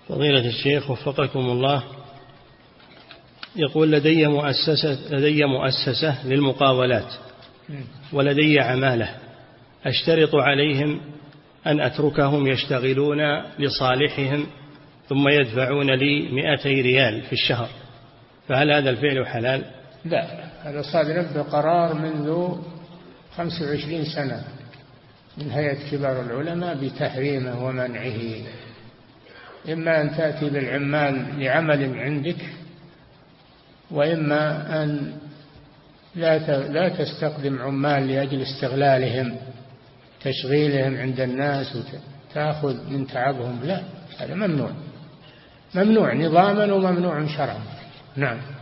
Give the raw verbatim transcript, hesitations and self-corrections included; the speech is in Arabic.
فضيلة الشيخ وفقكم الله، يقول لدي مؤسسة, لدي مؤسسة للمقاولات ولدي عمالة، أشترط عليهم أن أتركهم يشتغلون لصالحهم ثم يدفعون لي مئتي ريال في الشهر، فهل هذا الفعل حلال؟ لا، هذا صادر بقرار منذ خمس وعشرين سنة من هيئة كبار العلماء بتحريمه ومنعه. إما أن تأتي بالعمال لعمل عندك، وإما أن لا لا تستخدم عمال لأجل استغلالهم تشغيلهم عند الناس وتأخذ من تعبهم. لا، هذا ممنوع، ممنوع نظاما وممنوع شرعا. نعم.